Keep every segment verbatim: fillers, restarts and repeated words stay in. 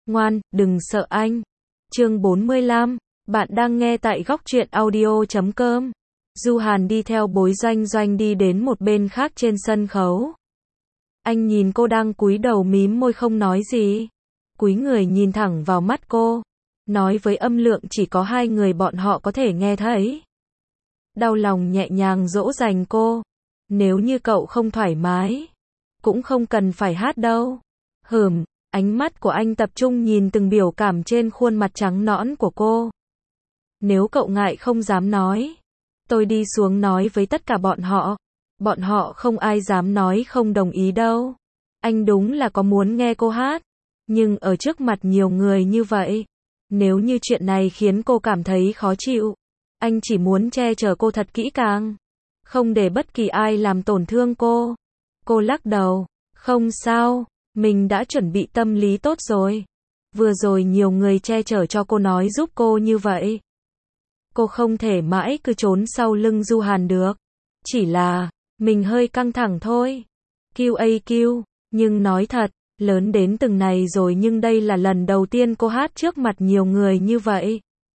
Ngoan, đừng sợ anh. Chương bốn mươi lăm, bạn đang nghe tại góc truyện audio chấm com. Du Hàn đi theo Bối Doanh Doanh đi đến một bên khác trên sân khấu. Anh nhìn cô đang cúi đầu mím môi không nói gì. Cúi người nhìn thẳng vào mắt cô. Nói với âm lượng chỉ có hai người bọn họ có thể nghe thấy. Đau lòng nhẹ nhàng dỗ dành cô. Nếu như cậu không thoải mái, cũng không cần phải hát đâu. Hừm, ánh mắt của anh tập trung nhìn từng biểu cảm trên khuôn mặt trắng nõn của cô. Nếu cậu ngại không dám nói, tôi đi xuống nói với tất cả bọn họ. Bọn họ không ai dám nói không đồng ý đâu. Anh đúng là có muốn nghe cô hát, nhưng ở trước mặt nhiều người như vậy, nếu như chuyện này khiến cô cảm thấy khó chịu, anh chỉ muốn che chở cô thật kỹ càng, không để bất kỳ ai làm tổn thương cô. Cô lắc đầu, không sao, mình đã chuẩn bị tâm lý tốt rồi. Vừa rồi nhiều người che chở cho cô nói giúp cô như vậy. Cô không thể mãi cứ trốn sau lưng Du Hàn được. Chỉ là, mình hơi căng thẳng thôi. quy a quy, nhưng nói thật, lớn đến từng này rồi nhưng đây là lần đầu tiên cô hát trước mặt nhiều người như vậy.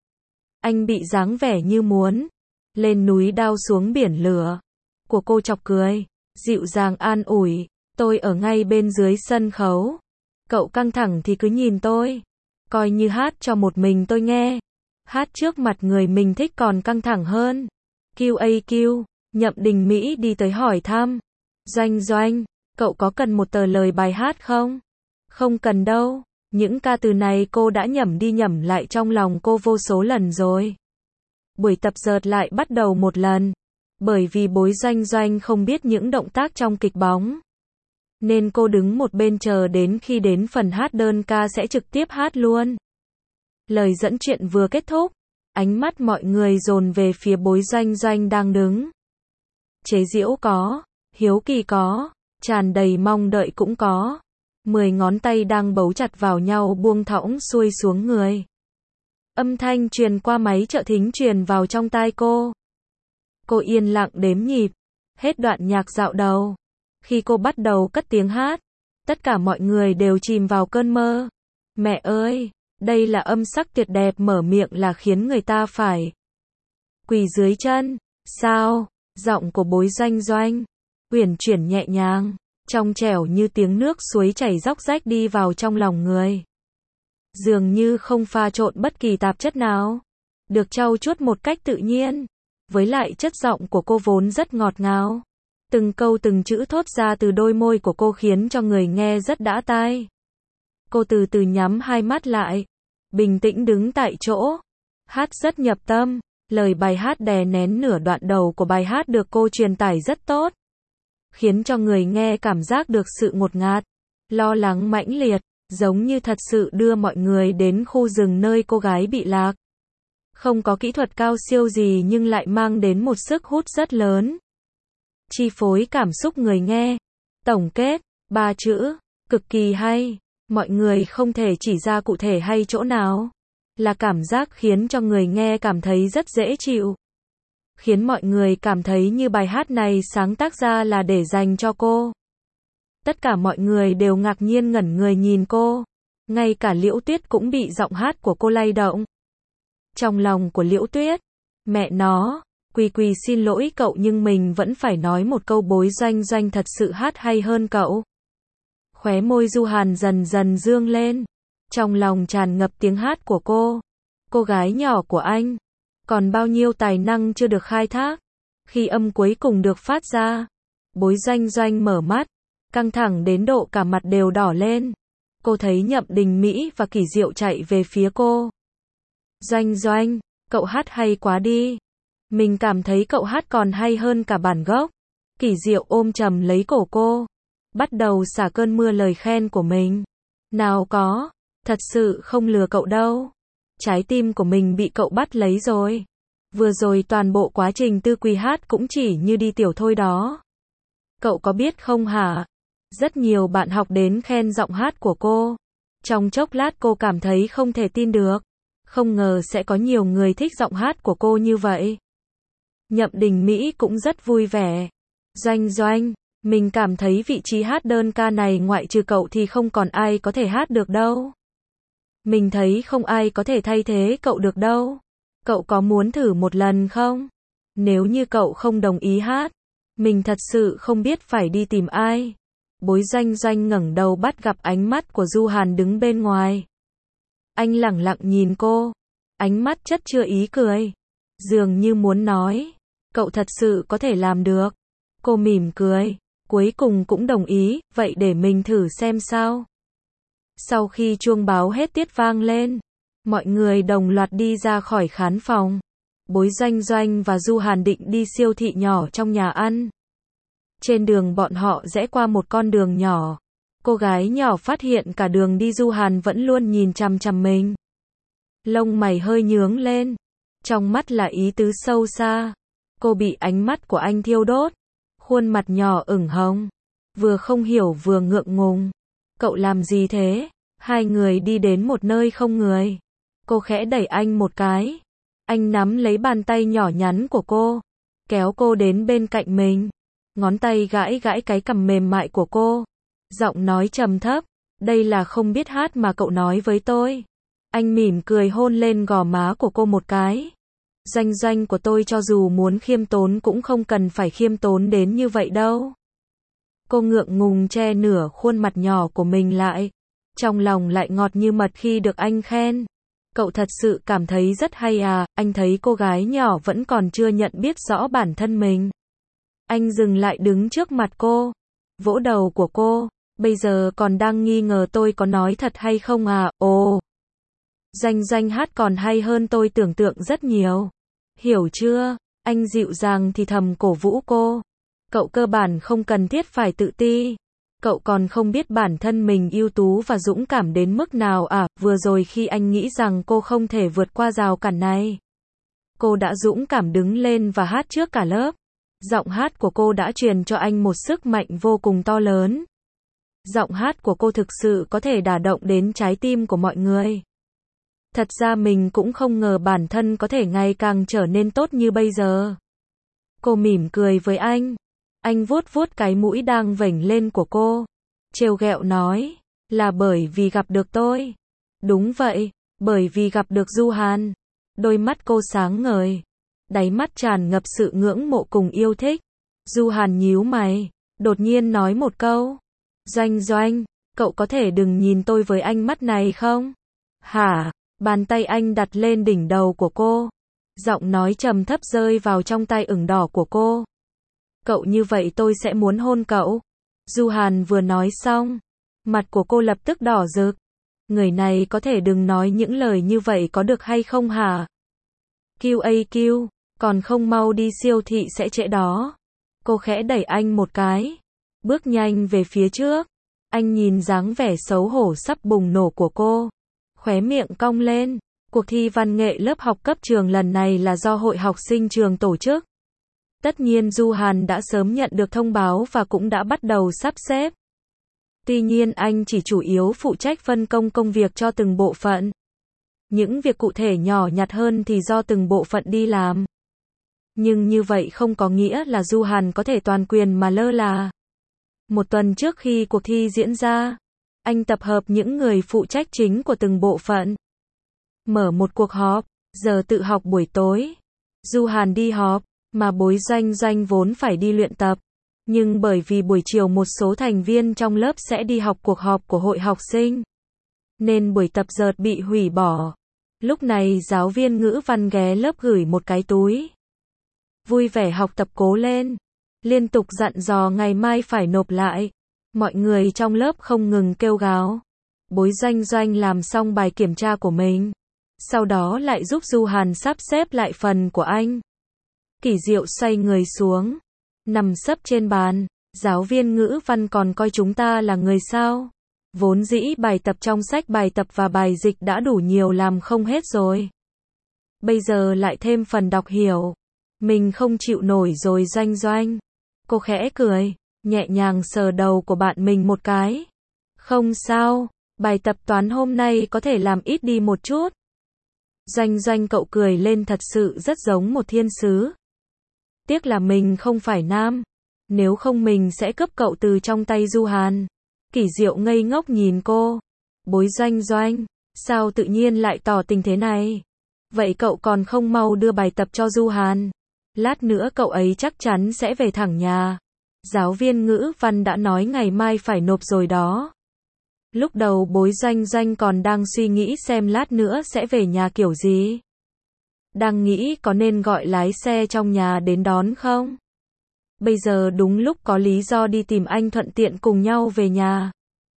Anh bị dáng vẻ như muốn lên núi đao xuống biển lửa của cô chọc cười, dịu dàng an ủi, tôi ở ngay bên dưới sân khấu. Cậu căng thẳng thì cứ nhìn tôi, coi như hát cho một mình tôi nghe. Hát trước mặt người mình thích còn căng thẳng hơn. quy a quy, Nhậm Đình Mỹ đi tới hỏi thăm. Doanh Doanh, cậu có cần một tờ lời bài hát không? Không cần đâu, những ca từ này cô đã nhẩm đi nhẩm lại trong lòng cô vô số lần rồi. Buổi tập dượt lại bắt đầu một lần. Bởi vì Bối Doanh Doanh không biết những động tác trong kịch bóng, nên cô đứng một bên chờ đến khi đến phần hát đơn ca sẽ trực tiếp hát luôn. Lời dẫn chuyện vừa kết thúc, ánh mắt mọi người dồn về phía Bối Doanh Doanh đang đứng. Chế giễu có, hiếu kỳ có, tràn đầy mong đợi cũng có. Mười ngón tay đang bấu chặt vào nhau buông thõng xuôi xuống người. Âm thanh truyền qua máy trợ thính truyền vào trong tai cô. Cô yên lặng đếm nhịp, hết đoạn nhạc dạo đầu. Khi cô bắt đầu cất tiếng hát, tất cả mọi người đều chìm vào cơn mơ. Mẹ ơi, đây là âm sắc tuyệt đẹp, mở miệng là khiến người ta phải quỳ dưới chân. Sao? Giọng của Bối Doanh Doanh uyển chuyển nhẹ nhàng, trong trẻo như tiếng nước suối chảy róc rách đi vào trong lòng người. Dường như không pha trộn bất kỳ tạp chất nào, được trau chuốt một cách tự nhiên. Với lại chất giọng của cô vốn rất ngọt ngào. Từng câu từng chữ thốt ra từ đôi môi của cô khiến cho người nghe rất đã tai. Cô từ từ nhắm hai mắt lại, bình tĩnh đứng tại chỗ, hát rất nhập tâm. Lời bài hát đè nén nửa đoạn đầu của bài hát được cô truyền tải rất tốt, khiến cho người nghe cảm giác được sự ngột ngạt, lo lắng mãnh liệt, giống như thật sự đưa mọi người đến khu rừng nơi cô gái bị lạc. Không có kỹ thuật cao siêu gì nhưng lại mang đến một sức hút rất lớn, chi phối cảm xúc người nghe. Tổng kết, ba chữ, cực kỳ hay. Mọi người không thể chỉ ra cụ thể hay chỗ nào, là cảm giác khiến cho người nghe cảm thấy rất dễ chịu. Khiến mọi người cảm thấy như bài hát này sáng tác ra là để dành cho cô. Tất cả mọi người đều ngạc nhiên ngẩn người nhìn cô. Ngay cả Liễu Tuyết cũng bị giọng hát của cô lay động. Trong lòng của Liễu Tuyết, mẹ nó, Quỳ Quỳ xin lỗi cậu nhưng mình vẫn phải nói một câu, Bối Doanh Doanh thật sự hát hay hơn cậu. Khóe môi Du Hàn dần dần dương lên. Trong lòng tràn ngập tiếng hát của cô. Cô gái nhỏ của anh. Còn bao nhiêu tài năng chưa được khai thác. Khi âm cuối cùng được phát ra, Bối Doanh Doanh mở mắt, căng thẳng đến độ cả mặt đều đỏ lên. Cô thấy Nhậm Đình Mỹ và Kỷ Diệu chạy về phía cô. Doanh Doanh, cậu hát hay quá đi. Mình cảm thấy cậu hát còn hay hơn cả bản gốc. Kỷ Diệu ôm chầm lấy cổ cô, bắt đầu xả cơn mưa lời khen của mình. Nào có, thật sự không lừa cậu đâu. Trái tim của mình bị cậu bắt lấy rồi. Vừa rồi toàn bộ quá trình Tư Quỳ hát cũng chỉ như đi tiểu thôi đó. Cậu có biết không hả? Rất nhiều bạn học đến khen giọng hát của cô. Trong chốc lát cô cảm thấy không thể tin được. Không ngờ sẽ có nhiều người thích giọng hát của cô như vậy. Nhậm Đình Mỹ cũng rất vui vẻ. Doanh Doanh, mình cảm thấy vị trí hát đơn ca này ngoại trừ cậu thì không còn ai có thể hát được đâu. Mình thấy không ai có thể thay thế cậu được đâu. Cậu có muốn thử một lần không? Nếu như cậu không đồng ý hát, mình thật sự không biết phải đi tìm ai. Bối Doanh Doanh ngẩng đầu bắt gặp ánh mắt của Du Hàn đứng bên ngoài. Anh lẳng lặng nhìn cô, ánh mắt chất chứa ý cười, dường như muốn nói, cậu thật sự có thể làm được. Cô mỉm cười, cuối cùng cũng đồng ý, vậy để mình thử xem sao. Sau khi chuông báo hết tiết vang lên, mọi người đồng loạt đi ra khỏi khán phòng. Bối Doanh Doanh và Du Hàn định đi siêu thị nhỏ trong nhà ăn. Trên đường bọn họ rẽ qua một con đường nhỏ. Cô gái nhỏ phát hiện cả đường đi Du Hàn vẫn luôn nhìn chằm chằm mình. Lông mày hơi nhướng lên, trong mắt là ý tứ sâu xa. Cô bị ánh mắt của anh thiêu đốt, khuôn mặt nhỏ ửng hồng, vừa không hiểu vừa ngượng ngùng. Cậu làm gì thế? Hai người đi đến một nơi không người. Cô khẽ đẩy anh một cái. Anh nắm lấy bàn tay nhỏ nhắn của cô, kéo cô đến bên cạnh mình. Ngón tay gãi gãi cái cằm mềm mại của cô. Giọng nói trầm thấp, đây là không biết hát mà cậu nói với tôi. Anh mỉm cười hôn lên gò má của cô một cái. Doanh Doanh của tôi cho dù muốn khiêm tốn cũng không cần phải khiêm tốn đến như vậy đâu. Cô ngượng ngùng che nửa khuôn mặt nhỏ của mình lại. Trong lòng lại ngọt như mật khi được anh khen. Cậu thật sự cảm thấy rất hay à, anh thấy cô gái nhỏ vẫn còn chưa nhận biết rõ bản thân mình. Anh dừng lại đứng trước mặt cô, vỗ đầu của cô, bây giờ còn đang nghi ngờ tôi có nói thật hay không à, ồ. Doanh Doanh hát còn hay hơn tôi tưởng tượng rất nhiều. Hiểu chưa? Anh dịu dàng thì thầm cổ vũ cô. Cậu cơ bản không cần thiết phải tự ti. Cậu còn không biết bản thân mình ưu tú và dũng cảm đến mức nào à, vừa rồi khi anh nghĩ rằng cô không thể vượt qua rào cản này. Cô đã dũng cảm đứng lên và hát trước cả lớp. Giọng hát của cô đã truyền cho anh một sức mạnh vô cùng to lớn. Giọng hát của cô thực sự có thể đả động đến trái tim của mọi người. Thật ra mình cũng không ngờ bản thân có thể ngày càng trở nên tốt như bây giờ. Cô mỉm cười với anh. Anh vuốt vuốt cái mũi đang vểnh lên của cô. Trêu ghẹo nói, là bởi vì gặp được tôi. Đúng vậy, bởi vì gặp được Du Hàn. Đôi mắt cô sáng ngời. Đáy mắt tràn ngập sự ngưỡng mộ cùng yêu thích. Du Hàn nhíu mày, đột nhiên nói một câu. Doanh Doanh, cậu có thể đừng nhìn tôi với ánh mắt này không? Hả? Bàn tay anh đặt lên đỉnh đầu của cô. Giọng nói trầm thấp rơi vào trong tay ửng đỏ của cô. Cậu như vậy tôi sẽ muốn hôn cậu. Du Hàn vừa nói xong, mặt của cô lập tức đỏ rực. Người này có thể đừng nói những lời như vậy có được hay không hả? quy a quy, còn không mau đi siêu thị sẽ trễ đó. Cô khẽ đẩy anh một cái, bước nhanh về phía trước. Anh nhìn dáng vẻ xấu hổ sắp bùng nổ của cô, khóe miệng cong lên. Cuộc thi văn nghệ lớp học cấp trường lần này là do hội học sinh trường tổ chức. Tất nhiên Du Hàn đã sớm nhận được thông báo và cũng đã bắt đầu sắp xếp. Tuy nhiên anh chỉ chủ yếu phụ trách phân công công việc cho từng bộ phận. Những việc cụ thể nhỏ nhặt hơn thì do từng bộ phận đi làm. Nhưng như vậy không có nghĩa là Du Hàn có thể toàn quyền mà lơ là. Một tuần trước khi cuộc thi diễn ra, anh tập hợp những người phụ trách chính của từng bộ phận. Mở một cuộc họp, giờ tự học buổi tối. Du Hàn đi họp, mà Bối Doanh Doanh vốn phải đi luyện tập. Nhưng bởi vì buổi chiều một số thành viên trong lớp sẽ đi học cuộc họp của hội học sinh, nên buổi tập dợt bị hủy bỏ. Lúc này giáo viên ngữ văn ghé lớp gửi một cái túi. Vui vẻ học tập cố lên. Liên tục dặn dò ngày mai phải nộp lại. Mọi người trong lớp không ngừng kêu gào. Bối Doanh Doanh làm xong bài kiểm tra của mình. Sau đó lại giúp Du Hàn sắp xếp lại phần của anh. Kỷ Diệu xoay người xuống, nằm sấp trên bàn. Giáo viên ngữ văn còn coi chúng ta là người sao? Vốn dĩ bài tập trong sách bài tập và bài dịch đã đủ nhiều làm không hết rồi. Bây giờ lại thêm phần đọc hiểu. Mình không chịu nổi rồi Doanh Doanh. Cô khẽ cười, nhẹ nhàng sờ đầu của bạn mình một cái. Không sao, bài tập toán hôm nay có thể làm ít đi một chút. Doanh Doanh cậu cười lên thật sự rất giống một thiên sứ. Tiếc là mình không phải nam. Nếu không mình sẽ cướp cậu từ trong tay Du Hàn. Kỷ Diệu ngây ngốc nhìn cô. Bối Doanh Doanh, Sao tự nhiên lại tỏ tình thế này? Vậy cậu còn không mau đưa bài tập cho Du Hàn. Lát nữa cậu ấy chắc chắn sẽ về thẳng nhà. Giáo viên ngữ văn đã nói ngày mai phải nộp rồi đó. Lúc đầu Bối Doanh Doanh còn đang suy nghĩ xem lát nữa sẽ về nhà kiểu gì. Đang nghĩ có nên gọi lái xe trong nhà đến đón không? Bây giờ đúng lúc có lý do đi tìm anh thuận tiện cùng nhau về nhà.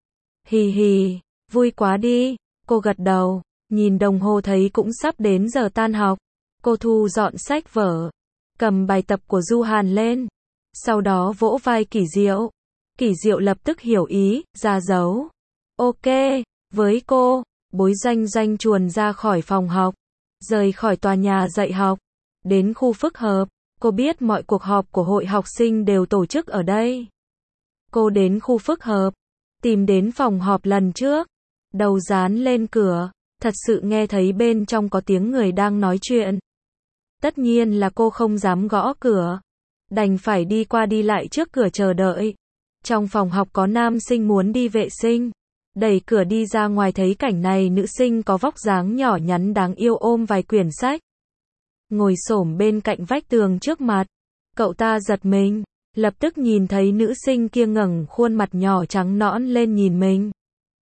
Hì hì, vui quá đi. Cô gật đầu, nhìn đồng hồ thấy cũng sắp đến giờ tan học. Cô thu dọn sách vở, cầm bài tập của Du Hàn lên. Sau đó vỗ vai Kỷ Diệu. Kỷ Diệu lập tức hiểu ý, ra dấu. Ok, với cô, Bối Doanh Doanh chuồn ra khỏi phòng học, rời khỏi tòa nhà dạy học, đến khu phức hợp. Cô biết mọi cuộc họp của hội học sinh đều tổ chức ở đây. Cô đến khu phức hợp, tìm đến phòng họp lần trước, đầu dán lên cửa, thật sự nghe thấy bên trong có tiếng người đang nói chuyện. Tất nhiên là cô không dám gõ cửa, đành phải đi qua đi lại trước cửa chờ đợi. Trong phòng học có nam sinh muốn đi vệ sinh, đẩy cửa đi ra ngoài thấy cảnh này, nữ sinh có vóc dáng nhỏ nhắn đáng yêu ôm vài quyển sách, ngồi xổm bên cạnh vách tường trước mặt. Cậu ta giật mình, lập tức nhìn thấy nữ sinh kia ngẩng khuôn mặt nhỏ trắng nõn lên nhìn mình.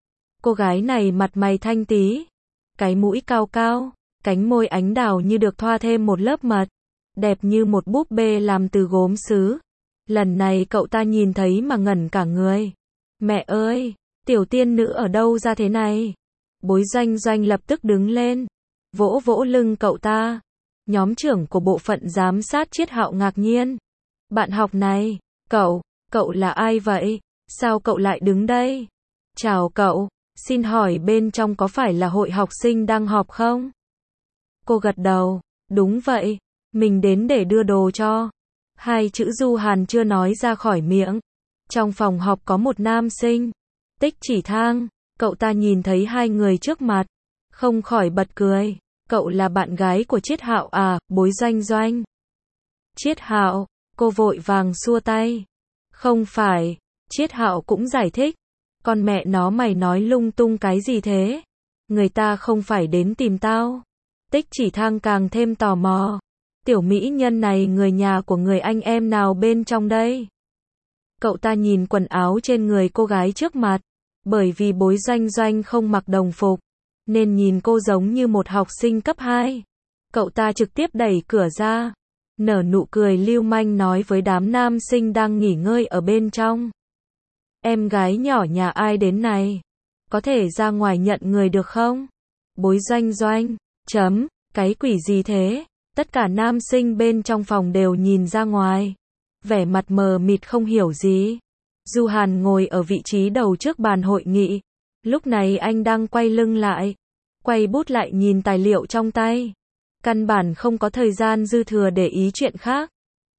Cô gái này mặt mày thanh tí, cái mũi cao cao, cánh môi ánh đào như được thoa thêm một lớp mật, đẹp như một búp bê làm từ gốm sứ. Lần này cậu ta nhìn thấy mà ngẩn cả người. Mẹ ơi, tiểu tiên nữ ở đâu ra thế này? Bối Doanh Doanh lập tức đứng lên, vỗ vỗ lưng cậu ta. Nhóm trưởng của bộ phận giám sát Triết Hạo ngạc nhiên. Bạn học này, cậu, cậu là ai vậy? Sao cậu lại đứng đây? Chào cậu, xin hỏi bên trong có phải là hội học sinh đang họp không? Cô gật đầu, đúng vậy, mình đến để đưa đồ cho. Hai chữ Du Hàn chưa nói ra khỏi miệng. Trong phòng họp có một nam sinh, Tích Chỉ Thang, cậu ta nhìn thấy hai người trước mặt, không khỏi bật cười. Cậu là bạn gái của Triết Hạo à? Bối Doanh Doanh. Triết Hạo, cô vội vàng xua tay. Không phải, Triết Hạo cũng giải thích. Con mẹ nó mày nói lung tung cái gì thế? Người ta không phải đến tìm tao. Tích Chỉ Thang càng thêm tò mò. Tiểu mỹ nhân này người nhà của người anh em nào bên trong đây? Cậu ta nhìn quần áo trên người cô gái trước mặt. Bởi vì Bối Doanh Doanh không mặc đồng phục, nên nhìn cô giống như một học sinh cấp hai. Cậu ta trực tiếp đẩy cửa ra, nở nụ cười lưu manh nói với đám nam sinh đang nghỉ ngơi ở bên trong. Em gái nhỏ nhà ai đến này? Có thể ra ngoài nhận người được không? Bối Doanh Doanh, chấm, cái quỷ gì thế? Tất cả nam sinh bên trong phòng đều nhìn ra ngoài, vẻ mặt mờ mịt không hiểu gì. Du Hàn ngồi ở vị trí đầu trước bàn hội nghị. Lúc này anh đang quay lưng lại, quay bút lại nhìn tài liệu trong tay. Căn bản không có thời gian dư thừa để ý chuyện khác.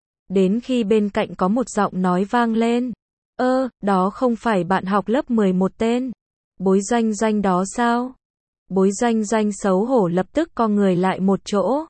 Đến khi bên cạnh có một giọng nói vang lên. Ơ, đó không phải bạn học lớp mười một tên Bối Doanh Doanh đó sao? Bối Doanh Doanh xấu hổ lập tức co người lại một chỗ.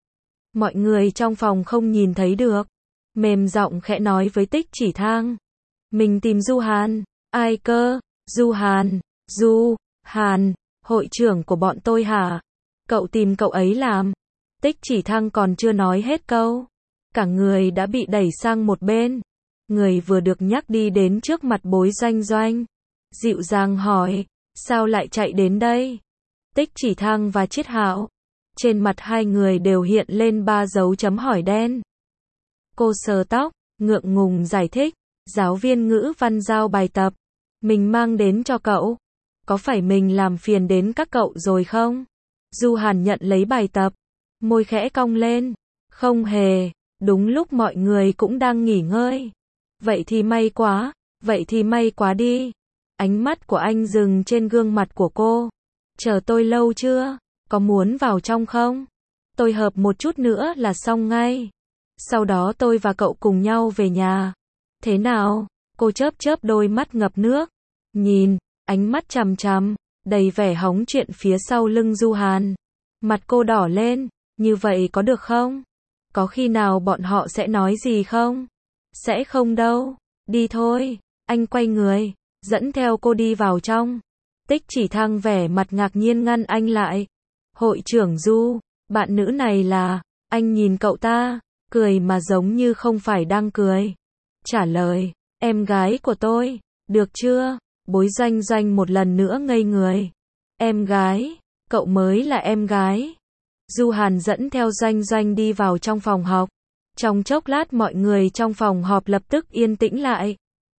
Mọi người trong phòng không nhìn thấy được. Mềm giọng khẽ nói với Tích Chỉ Thang. Mình tìm Du Hàn. Ai cơ? Du Hàn. Du Hàn, hội trưởng của bọn tôi hả? Cậu tìm cậu ấy làm? Tích Chỉ Thang còn chưa nói hết câu, cả người đã bị đẩy sang một bên. Người vừa được nhắc đi đến trước mặt Bối Doanh Doanh, dịu dàng hỏi, sao lại chạy đến đây? Tích Chỉ Thang và Triết Hạo, trên mặt hai người đều hiện lên ba dấu chấm hỏi đen. Cô sờ tóc, ngượng ngùng giải thích, giáo viên ngữ văn giao bài tập, mình mang đến cho cậu. Có phải mình làm phiền đến các cậu rồi không? Du Hàn nhận lấy bài tập, môi khẽ cong lên. Không hề, đúng lúc mọi người cũng đang nghỉ ngơi. Vậy thì may quá, vậy thì may quá đi. Ánh mắt của anh dừng trên gương mặt của cô. Chờ tôi lâu chưa? Có muốn vào trong không? Tôi hợp một chút nữa là xong ngay. Sau đó tôi và cậu cùng nhau về nhà. Thế nào? Cô chớp chớp đôi mắt ngập nước. Nhìn, ánh mắt chằm chằm, đầy vẻ hóng chuyện phía sau lưng Du Hàn. Mặt cô đỏ lên, như vậy có được không? Có khi nào bọn họ sẽ nói gì không? Sẽ không đâu, đi thôi. Anh quay người, dẫn theo cô đi vào trong. Tích Chỉ Thăng vẻ mặt ngạc nhiên ngăn anh lại. Hội trưởng Du, bạn nữ này là, anh nhìn cậu ta, cười mà giống như không phải đang cười. Trả lời, em gái của tôi, được chưa? Bối Doanh Doanh một lần nữa ngây người. Em gái, cậu mới là em gái. Du Hàn dẫn theo Doanh Doanh đi vào trong phòng học. Trong chốc lát mọi người trong phòng họp lập tức yên tĩnh lại.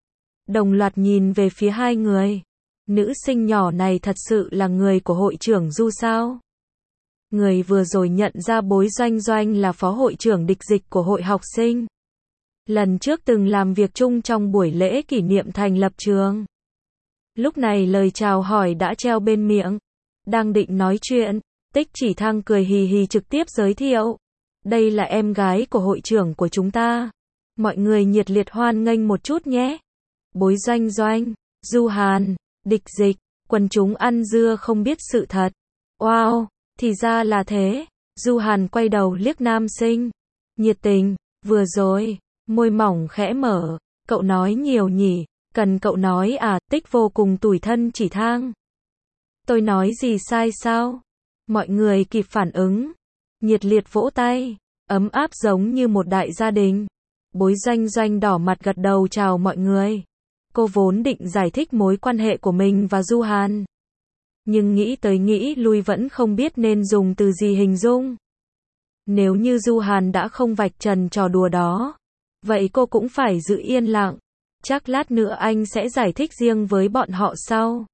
Đồng loạt nhìn về phía hai người. Nữ sinh nhỏ này thật sự là người của hội trưởng Du sao? Người vừa rồi nhận ra Bối Doanh Doanh là phó hội trưởng địch dịch của hội học sinh. Lần trước từng làm việc chung trong buổi lễ kỷ niệm thành lập trường. Lúc này lời chào hỏi đã treo bên miệng. Đang định nói chuyện, Tích Chỉ Thăng cười hì hì trực tiếp giới thiệu. Đây là em gái của hội trưởng của chúng ta. Mọi người nhiệt liệt hoan nghênh một chút nhé. Bối Doanh Doanh, Du Hàn, địch dịch, quần chúng ăn dưa không biết sự thật. Wow, thì ra là thế. Du Hàn quay đầu liếc nam sinh. Nhiệt tình, vừa rồi, môi mỏng khẽ mở. Cậu nói nhiều nhỉ, cần cậu nói à? Tích vô cùng tủi thân Chỉ Thăng. Tôi nói gì sai sao? Mọi người kịp phản ứng. Nhiệt liệt vỗ tay, ấm áp giống như một đại gia đình. Bối Doanh Doanh đỏ mặt gật đầu chào mọi người. Cô vốn định giải thích mối quan hệ của mình và Du Hàn. Nhưng nghĩ tới nghĩ lui vẫn không biết nên dùng từ gì hình dung. Nếu như Du Hàn đã không vạch trần trò đùa đó, vậy cô cũng phải giữ yên lặng. Chắc lát nữa anh sẽ giải thích riêng với bọn họ sau.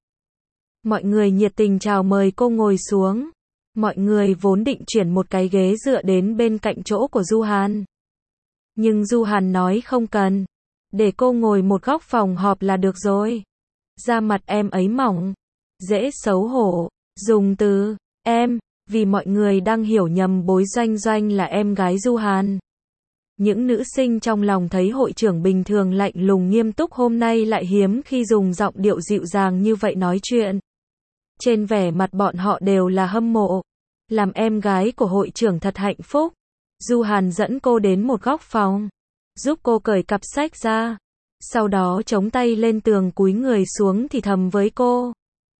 Mọi người nhiệt tình chào mời cô ngồi xuống. Mọi người vốn định chuyển một cái ghế dựa đến bên cạnh chỗ của Du Hàn. Nhưng Du Hàn nói không cần. Để cô ngồi một góc phòng họp là được rồi. Da mặt em ấy mỏng. Dễ xấu hổ. Dùng từ em, vì mọi người đang hiểu nhầm Bối Doanh Doanh là em gái Du Hàn. Những nữ sinh trong lòng thấy hội trưởng bình thường lạnh lùng nghiêm túc hôm nay lại hiếm khi dùng giọng điệu dịu dàng như vậy nói chuyện. Trên vẻ mặt bọn họ đều là hâm mộ. Làm em gái của hội trưởng thật hạnh phúc. Du Hàn dẫn cô đến một góc phòng, giúp cô cởi cặp sách ra. Sau đó chống tay lên tường cúi người xuống thì thầm với cô.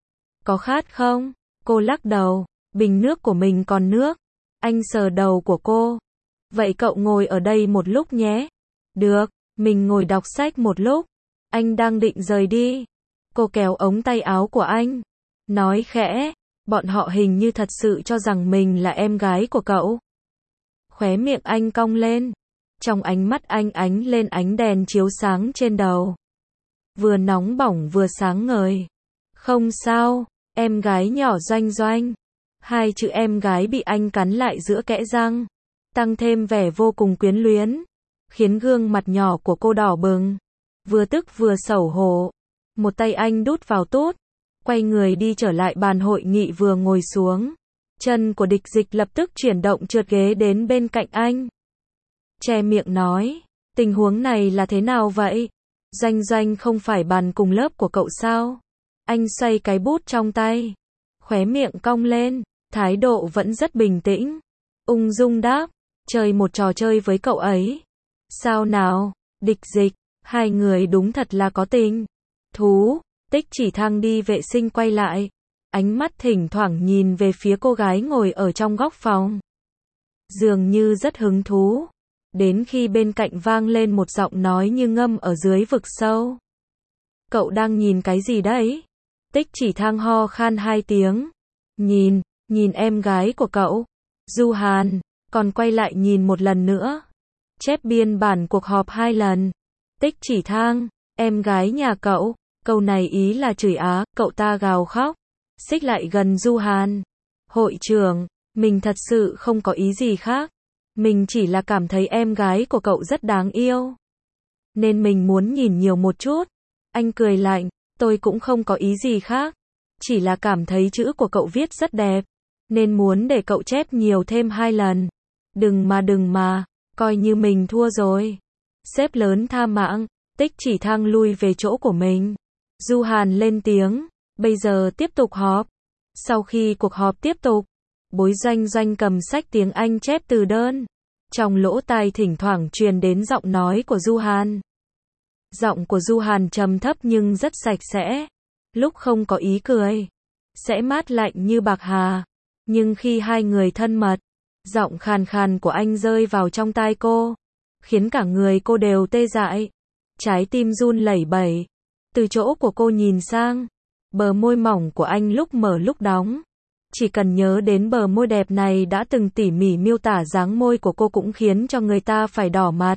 Có khát không? Cô lắc đầu, bình nước của mình còn nước. Anh sờ đầu của cô. Vậy cậu ngồi ở đây một lúc nhé. Được, mình ngồi đọc sách một lúc. Anh đang định rời đi. Cô kéo ống tay áo của anh. Nói khẽ, bọn họ hình như thật sự cho rằng mình là em gái của cậu. Khóe miệng anh cong lên. Trong ánh mắt anh ánh lên ánh đèn chiếu sáng trên đầu. Vừa nóng bỏng vừa sáng ngời. Không sao, em gái nhỏ Doanh Doanh. Hai chữ em gái bị anh cắn lại giữa kẽ răng. Tăng thêm vẻ vô cùng quyến luyến. Khiến gương mặt nhỏ của cô đỏ bừng. Vừa tức vừa xấu hổ. Một tay anh đút vào tút. Quay người đi trở lại bàn hội nghị vừa ngồi xuống. Chân của địch dịch lập tức chuyển động trượt ghế đến bên cạnh anh. Che miệng nói, tình huống này là thế nào vậy? Doanh Doanh không phải bàn cùng lớp của cậu sao? Anh xoay cái bút trong tay. Khóe miệng cong lên, thái độ vẫn rất bình tĩnh. Ung dung đáp, chơi một trò chơi với cậu ấy. Sao nào? Địch dịch, hai người đúng thật là có tình. Thú, Tích Chỉ Thăng đi vệ sinh quay lại. Ánh mắt thỉnh thoảng nhìn về phía cô gái ngồi ở trong góc phòng. Dường như rất hứng thú. Đến khi bên cạnh vang lên một giọng nói như ngâm ở dưới vực sâu. Cậu đang nhìn cái gì đấy? Tích Chỉ Thăng ho khan hai tiếng. Nhìn, nhìn em gái của cậu. Du Hàn, còn quay lại nhìn một lần nữa. Chép biên bản cuộc họp hai lần. Tích Chỉ Thăng, em gái nhà cậu. Câu này ý là chửi á, cậu ta gào khóc. Xích lại gần Du Hàn. Hội trưởng, mình thật sự không có ý gì khác. Mình chỉ là cảm thấy em gái của cậu rất đáng yêu. Nên mình muốn nhìn nhiều một chút. Anh cười lạnh, tôi cũng không có ý gì khác. Chỉ là cảm thấy chữ của cậu viết rất đẹp. Nên muốn để cậu chép nhiều thêm hai lần. Đừng mà đừng mà, coi như mình thua rồi. Sếp lớn tha mạng, Tích Chỉ Thăng lui về chỗ của mình. Du Hàn lên tiếng, bây giờ tiếp tục họp. Sau khi cuộc họp tiếp tục, Bối Doanh Doanh cầm sách tiếng Anh chép từ đơn. Trong lỗ tai thỉnh thoảng truyền đến giọng nói của Du Hàn. Giọng của Du Hàn trầm thấp nhưng rất sạch sẽ. lúc không có ý cười, sẽ mát lạnh như bạc hà. Nhưng khi hai người thân mật, giọng khàn khàn của anh rơi vào trong tai cô, khiến cả người cô đều tê dại. Trái tim run lẩy bẩy. Từ chỗ của cô nhìn sang, bờ môi mỏng của anh lúc mở lúc đóng. Chỉ cần nhớ đến bờ môi đẹp này đã từng tỉ mỉ miêu tả dáng môi của cô cũng khiến cho người ta phải đỏ mặt.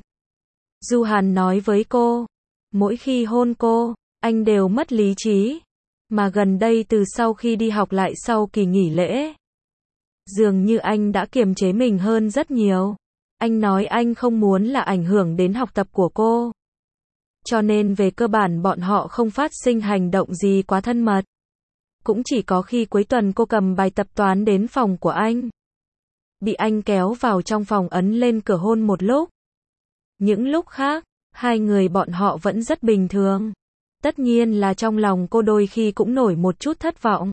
Du Hàn nói với cô, mỗi khi hôn cô, anh đều mất lý trí. Mà gần đây từ sau khi đi học lại sau kỳ nghỉ lễ, dường như anh đã kiềm chế mình hơn rất nhiều. Anh nói anh không muốn là ảnh hưởng đến học tập của cô. Cho nên về cơ bản bọn họ không phát sinh hành động gì quá thân mật. Cũng chỉ có khi cuối tuần cô cầm bài tập toán đến phòng của anh, bị anh kéo vào trong phòng ấn lên cửa hôn một lúc. Những lúc khác, hai người bọn họ vẫn rất bình thường. Tất nhiên là trong lòng cô đôi khi cũng nổi một chút thất vọng.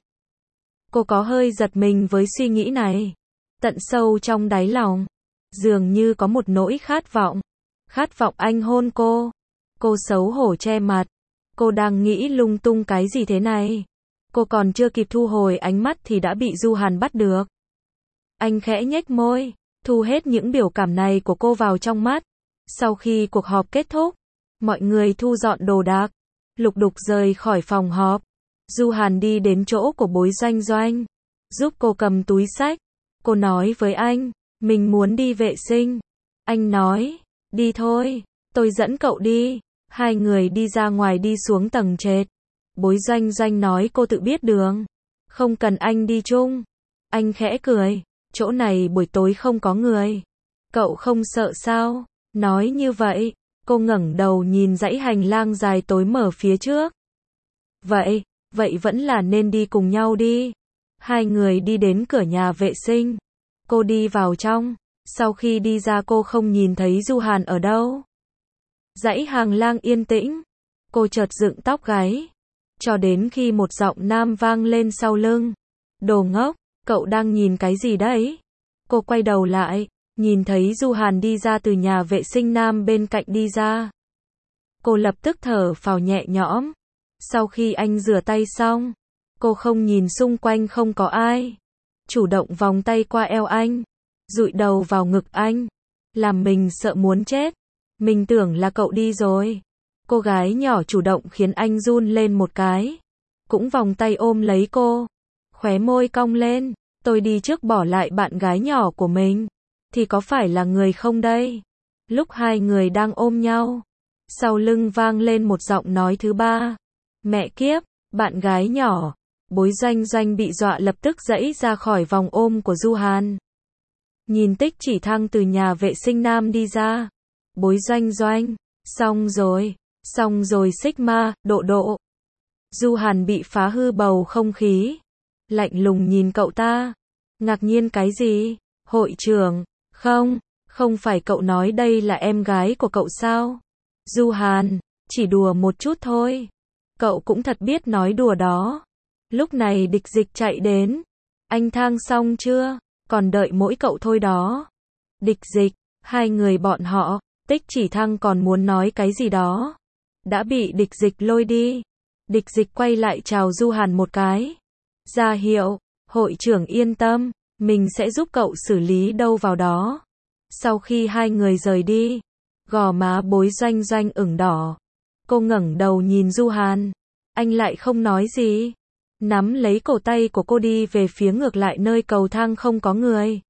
Cô có hơi giật mình với suy nghĩ này. Tận sâu trong đáy lòng, dường như có một nỗi khát vọng. Khát vọng anh hôn cô. Cô xấu hổ che mặt. Cô đang nghĩ lung tung cái gì thế này. Cô còn chưa kịp thu hồi ánh mắt thì đã bị Du Hàn bắt được. Anh khẽ nhếch môi, thu hết những biểu cảm này của cô vào trong mắt. Sau khi cuộc họp kết thúc, mọi người thu dọn đồ đạc, lục đục rời khỏi phòng họp. Du Hàn đi đến chỗ của Bối Doanh Doanh, giúp cô cầm túi xách. Cô nói với anh, mình muốn đi vệ sinh. Anh nói, đi thôi, tôi dẫn cậu đi. Hai người đi ra ngoài đi xuống tầng trệt. Bối Doanh Doanh nói cô tự biết đường, không cần anh đi chung. Anh khẽ cười, chỗ này buổi tối không có người. Cậu không sợ sao? Nói như vậy, cô ngẩng đầu nhìn dãy hành lang dài tối mở phía trước. Vậy, vậy vẫn là nên đi cùng nhau đi. Hai người đi đến cửa nhà vệ sinh. Cô đi vào trong. Sau khi đi ra cô không nhìn thấy Du Hàn ở đâu. Dãy hành lang yên tĩnh. Cô chợt dựng tóc gáy. Cho đến khi một giọng nam vang lên sau lưng. Đồ ngốc, cậu đang nhìn cái gì đấy? Cô quay đầu lại, nhìn thấy Du Hàn đi ra từ nhà vệ sinh nam bên cạnh đi ra. Cô lập tức thở phào nhẹ nhõm. Sau khi anh rửa tay xong, cô không nhìn xung quanh không có ai. Chủ động vòng tay qua eo anh, dụi đầu vào ngực anh, làm mình sợ muốn chết. Mình tưởng là cậu đi rồi. Cô gái nhỏ chủ động khiến anh run lên một cái. Cũng vòng tay ôm lấy cô. Khóe môi cong lên. Tôi đi trước bỏ lại bạn gái nhỏ của mình. Thì có phải là người không đây? Lúc hai người đang ôm nhau, sau lưng vang lên một giọng nói thứ ba. Mẹ kiếp, bạn gái nhỏ. Bối Doanh Doanh bị dọa lập tức giãy ra khỏi vòng ôm của Du Hàn. Nhìn Tích Chỉ Thăng từ nhà vệ sinh nam đi ra. Bối Doanh Doanh, xong rồi, xong rồi Sigma, độ độ. Du Hàn bị phá hư bầu không khí. Lạnh lùng nhìn cậu ta. Ngạc nhiên cái gì? Hội trưởng, không, không phải cậu nói đây là em gái của cậu sao? Du Hàn, chỉ đùa một chút thôi. Cậu cũng thật biết nói đùa đó. Lúc này Địch Dịch chạy đến. Anh thang xong chưa? Còn đợi mỗi cậu thôi đó. Địch Dịch, hai người bọn họ, Tích Chỉ Thăng còn muốn nói cái gì đó. Đã bị Địch Dịch lôi đi. Địch Dịch quay lại chào Du Hàn một cái. Ra hiệu, hội trưởng yên tâm, mình sẽ giúp cậu xử lý đâu vào đó. Sau khi hai người rời đi, gò má Bối Doanh Doanh ửng đỏ. Cô ngẩng đầu nhìn Du Hàn. Anh lại không nói gì. Nắm lấy cổ tay của cô đi về phía ngược lại nơi cầu thang không có người.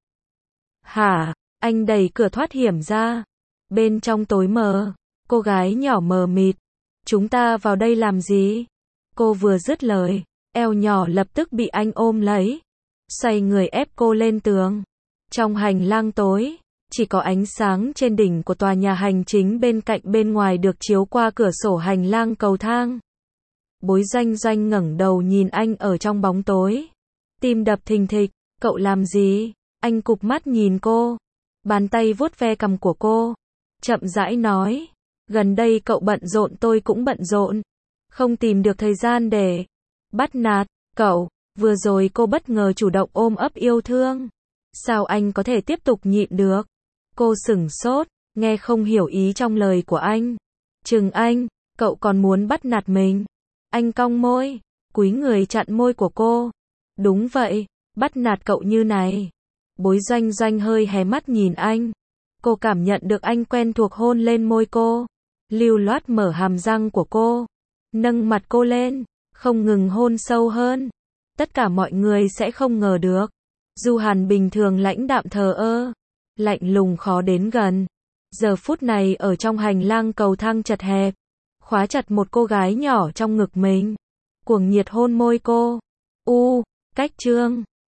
Hả? Anh đẩy cửa thoát hiểm ra. Bên trong tối mờ, cô gái nhỏ mờ mịt. Chúng ta vào đây làm gì? Cô vừa dứt lời, eo nhỏ lập tức bị anh ôm lấy. Xoay người ép cô lên tường. Trong hành lang tối, chỉ có ánh sáng trên đỉnh của tòa nhà hành chính bên cạnh bên ngoài được chiếu qua cửa sổ hành lang cầu thang. Bối Doanh Doanh ngẩng đầu nhìn anh ở trong bóng tối. Tim đập thình thịch, cậu làm gì? Anh cụp mắt nhìn cô. Bàn tay vuốt ve cằm của cô. Chậm rãi nói. Gần đây cậu bận rộn tôi cũng bận rộn. Không tìm được thời gian để bắt nạt cậu. Vừa rồi cô bất ngờ chủ động ôm ấp yêu thương. Sao anh có thể tiếp tục nhịn được? Cô sửng sốt, nghe không hiểu ý trong lời của anh. Chừng anh, cậu còn muốn bắt nạt mình. Anh cong môi. cúi người chặn môi của cô. Đúng vậy, bắt nạt cậu như này. Bối Doanh Doanh hơi hé mắt nhìn anh. Cô cảm nhận được anh quen thuộc hôn lên môi cô. Lưu loát mở hàm răng của cô. Nâng mặt cô lên. Không ngừng hôn sâu hơn. Tất cả mọi người sẽ không ngờ được. Du Hàn bình thường lãnh đạm thờ ơ. Lạnh lùng khó đến gần. Giờ phút này ở trong hành lang cầu thang chật hẹp. Khóa chặt một cô gái nhỏ trong ngực mình. Cuồng nhiệt hôn môi cô. U, cách chương.